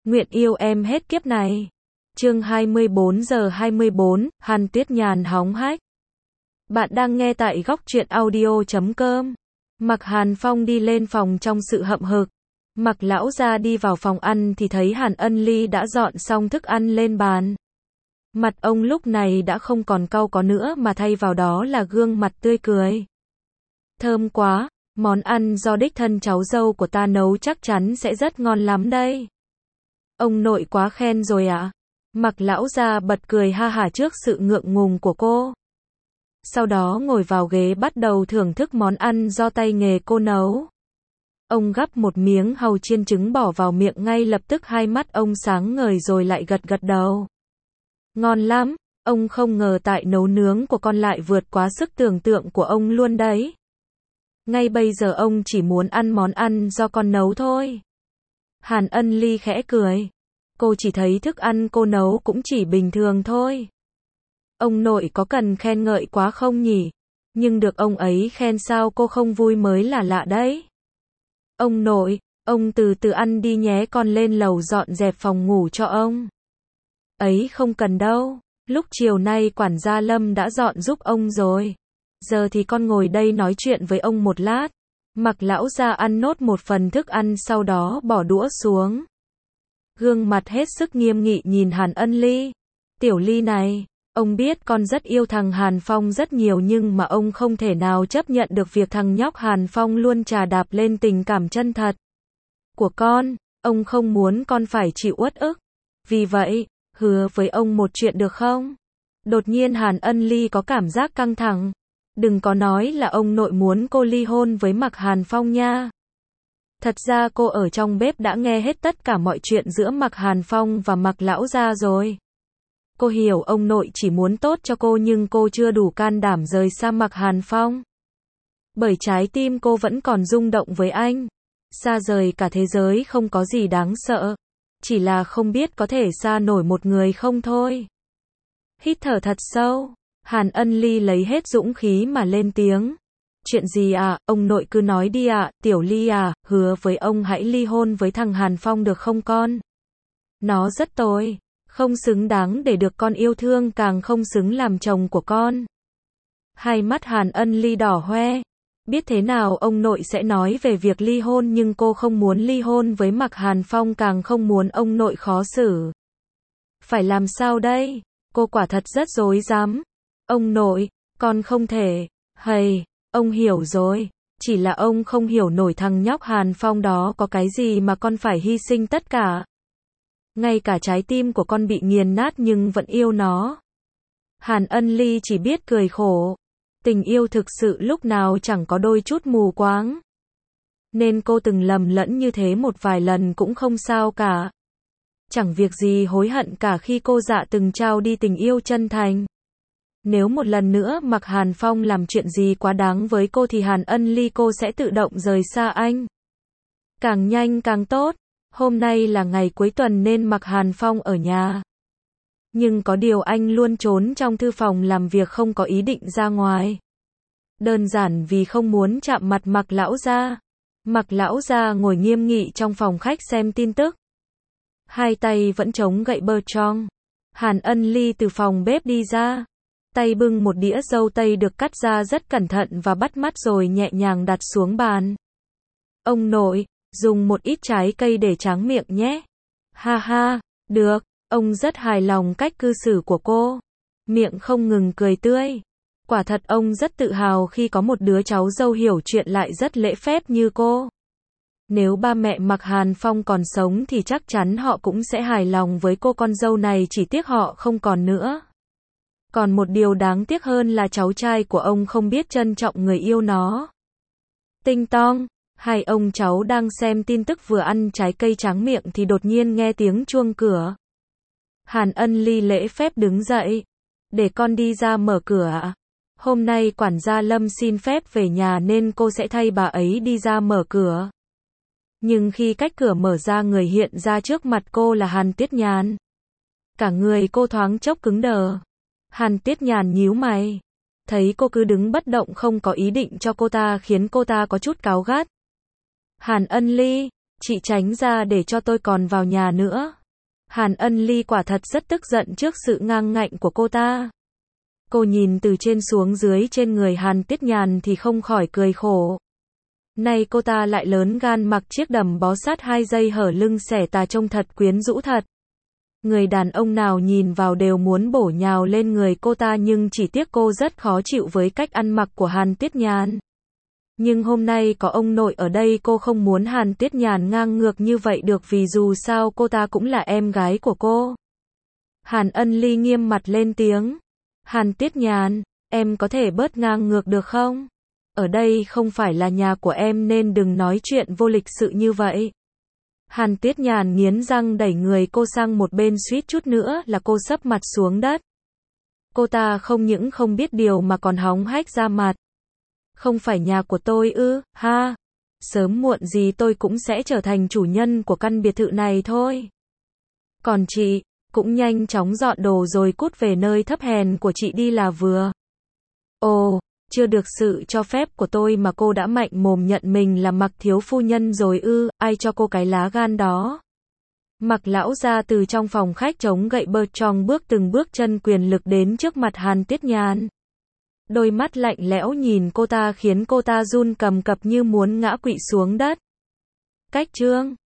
Nguyện yêu em hết kiếp này. Chương 24:24, Hàn Tuyết Nhàn hóng hách. Bạn đang nghe tại góc truyện audio.com. Mạc Hàn Phong đi lên phòng trong sự hậm hực. Mạc lão gia đi vào phòng ăn thì thấy Hàn Ân Ly đã dọn xong thức ăn lên bàn. Mặt ông lúc này đã không còn cau có nữa mà thay vào đó là gương mặt tươi cười. Thơm quá, món ăn do đích thân cháu dâu của ta nấu chắc chắn sẽ rất ngon lắm đây. Ông nội quá khen rồi ạ. Mạc lão gia bật cười ha hả trước sự ngượng ngùng của cô. Sau đó ngồi vào ghế bắt đầu thưởng thức món ăn do tay nghề cô nấu. Ông gắp một miếng hàu chiên trứng bỏ vào miệng ngay lập tức hai mắt ông sáng ngời rồi lại gật gật đầu. Ngon lắm, ông không ngờ tài nấu nướng của con lại vượt quá sức tưởng tượng của ông luôn đấy. Ngay bây giờ ông chỉ muốn ăn món ăn do con nấu thôi. Hàn Ân Ly khẽ cười. Cô chỉ thấy thức ăn cô nấu cũng chỉ bình thường thôi. Ông nội có cần khen ngợi quá không nhỉ? Nhưng được ông ấy khen sao cô không vui mới là lạ đấy. Ông nội, ông từ từ ăn đi nhé, con lên lầu dọn dẹp phòng ngủ cho ông. Ấy không cần đâu, lúc chiều nay quản gia Lâm đã dọn giúp ông rồi. Giờ thì con ngồi đây nói chuyện với ông một lát. Mạc lão gia ăn nốt một phần thức ăn sau đó bỏ đũa xuống. Gương mặt hết sức nghiêm nghị nhìn Hàn Ân Ly. Tiểu Ly này, ông biết con rất yêu thằng Hàn Phong rất nhiều nhưng mà ông không thể nào chấp nhận được việc thằng nhóc Hàn Phong luôn trà đạp lên tình cảm chân thật của con. Ông không muốn con phải chịu uất ức. Vì vậy, hứa với ông một chuyện được không? Đột nhiên Hàn Ân Ly có cảm giác căng thẳng. Đừng có nói là ông nội muốn cô ly hôn với Mạc Hàn Phong nha. Thật ra cô ở trong bếp đã nghe hết tất cả mọi chuyện giữa Mạc Hàn Phong và Mạc lão gia rồi. Cô hiểu ông nội chỉ muốn tốt cho cô nhưng cô chưa đủ can đảm rời xa Mạc Hàn Phong. Bởi trái tim cô vẫn còn rung động với anh. Xa rời cả thế giới không có gì đáng sợ. Chỉ là không biết có thể xa nổi một người không thôi. Hít thở thật sâu. Hàn Ân Ly lấy hết dũng khí mà lên tiếng. Chuyện gì à, ông nội cứ nói đi ạ, Tiểu Ly à, hứa với ông hãy ly hôn với thằng Hàn Phong được không con? Nó rất tồi, không xứng đáng để được con yêu thương, càng không xứng làm chồng của con. Hai mắt Hàn Ân Ly đỏ hoe. Biết thế nào ông nội sẽ nói về việc ly hôn nhưng cô không muốn ly hôn với Mạc Hàn Phong, càng không muốn ông nội khó xử. Phải làm sao đây? Cô quả thật rất rối rắm. Ông nội, con không thể. Hầy, ông hiểu rồi. Chỉ là ông không hiểu nổi thằng nhóc Hàn Phong đó có cái gì mà con phải hy sinh tất cả. Ngay cả trái tim của con bị nghiền nát nhưng vẫn yêu nó. Hàn Ân Ly chỉ biết cười khổ. Tình yêu thực sự lúc nào chẳng có đôi chút mù quáng. Nên cô từng lầm lẫn như thế một vài lần cũng không sao cả. Chẳng việc gì hối hận cả khi cô dạ từng trao đi tình yêu chân thành. Nếu một lần nữa Mạc Hàn Phong làm chuyện gì quá đáng với cô thì Hàn Ân Ly cô sẽ tự động rời xa anh. Càng nhanh càng tốt. Hôm nay là ngày cuối tuần nên Mạc Hàn Phong ở nhà. Nhưng có điều anh luôn trốn trong thư phòng làm việc, không có ý định ra ngoài. Đơn giản vì không muốn chạm mặt Mạc lão gia. Mạc lão gia ngồi nghiêm nghị trong phòng khách xem tin tức. Hai tay vẫn chống gậy bơ trong. Hàn Ân Ly từ phòng bếp đi ra. Tay bưng một đĩa dâu tây được cắt ra rất cẩn thận và bắt mắt rồi nhẹ nhàng đặt xuống bàn. Ông nội, dùng một ít trái cây để tráng miệng nhé. Ha ha, được, ông rất hài lòng cách cư xử của cô. Miệng không ngừng cười tươi. Quả thật ông rất tự hào khi có một đứa cháu dâu hiểu chuyện lại rất lễ phép như cô. Nếu ba mẹ Mạc Hàn Phong còn sống thì chắc chắn họ cũng sẽ hài lòng với cô con dâu này, chỉ tiếc họ không còn nữa. Còn một điều đáng tiếc hơn là cháu trai của ông không biết trân trọng người yêu nó. Tinh tong, hai ông cháu đang xem tin tức vừa ăn trái cây tráng miệng thì đột nhiên nghe tiếng chuông cửa. Hàn Ân Ly lễ phép đứng dậy. Để con đi ra mở cửa ạ. Hôm nay quản gia Lâm xin phép về nhà nên cô sẽ thay bà ấy đi ra mở cửa. Nhưng khi cách cửa mở ra, người hiện ra trước mặt cô là Hàn Tuyết Nhàn. Cả người cô thoáng chốc cứng đờ. Hàn Tuyết Nhàn nhíu mày. Thấy cô cứ đứng bất động không có ý định cho cô ta khiến cô ta có chút cáu gắt. Hàn Ân Ly, chị tránh ra để cho tôi còn vào nhà nữa. Hàn Ân Ly quả thật rất tức giận trước sự ngang ngạnh của cô ta. Cô nhìn từ trên xuống dưới trên người Hàn Tiết Nhàn thì không khỏi cười khổ. Nay cô ta lại lớn gan mặc chiếc đầm bó sát 2 dây hở lưng xẻ tà trông thật quyến rũ thật. Người đàn ông nào nhìn vào đều muốn bổ nhào lên người cô ta, nhưng chỉ tiếc cô rất khó chịu với cách ăn mặc của Hàn Tiết Nhàn. Nhưng hôm nay có ông nội ở đây, cô không muốn Hàn Tiết Nhàn ngang ngược như vậy được, vì dù sao cô ta cũng là em gái của cô. Hàn Ân Ly nghiêm mặt lên tiếng. Hàn Tiết Nhàn, em có thể bớt ngang ngược được không? Ở đây không phải là nhà của em nên đừng nói chuyện vô lịch sự như vậy. Hàn Tiết Nhàn nghiến răng đẩy người cô sang một bên, suýt chút nữa là cô sấp mặt xuống đất. Cô ta không những không biết điều mà còn hóng hách ra mặt. Không phải nhà của tôi ư, ha? Sớm muộn gì tôi cũng sẽ trở thành chủ nhân của căn biệt thự này thôi. Còn chị, cũng nhanh chóng dọn đồ rồi cút về nơi thấp hèn của chị đi là vừa. Ồ, chưa được sự cho phép của tôi mà cô đã mạnh mồm nhận mình là Mặc thiếu phu nhân rồi ư, ai cho cô cái lá gan đó? Mặc lão ra từ trong phòng khách chống gậy bơ tròn bước từng bước chân quyền lực đến trước mặt Hàn Tiết Nhàn. Đôi mắt lạnh lẽo nhìn cô ta khiến cô ta run cầm cập như muốn ngã quỵ xuống đất. Cách chương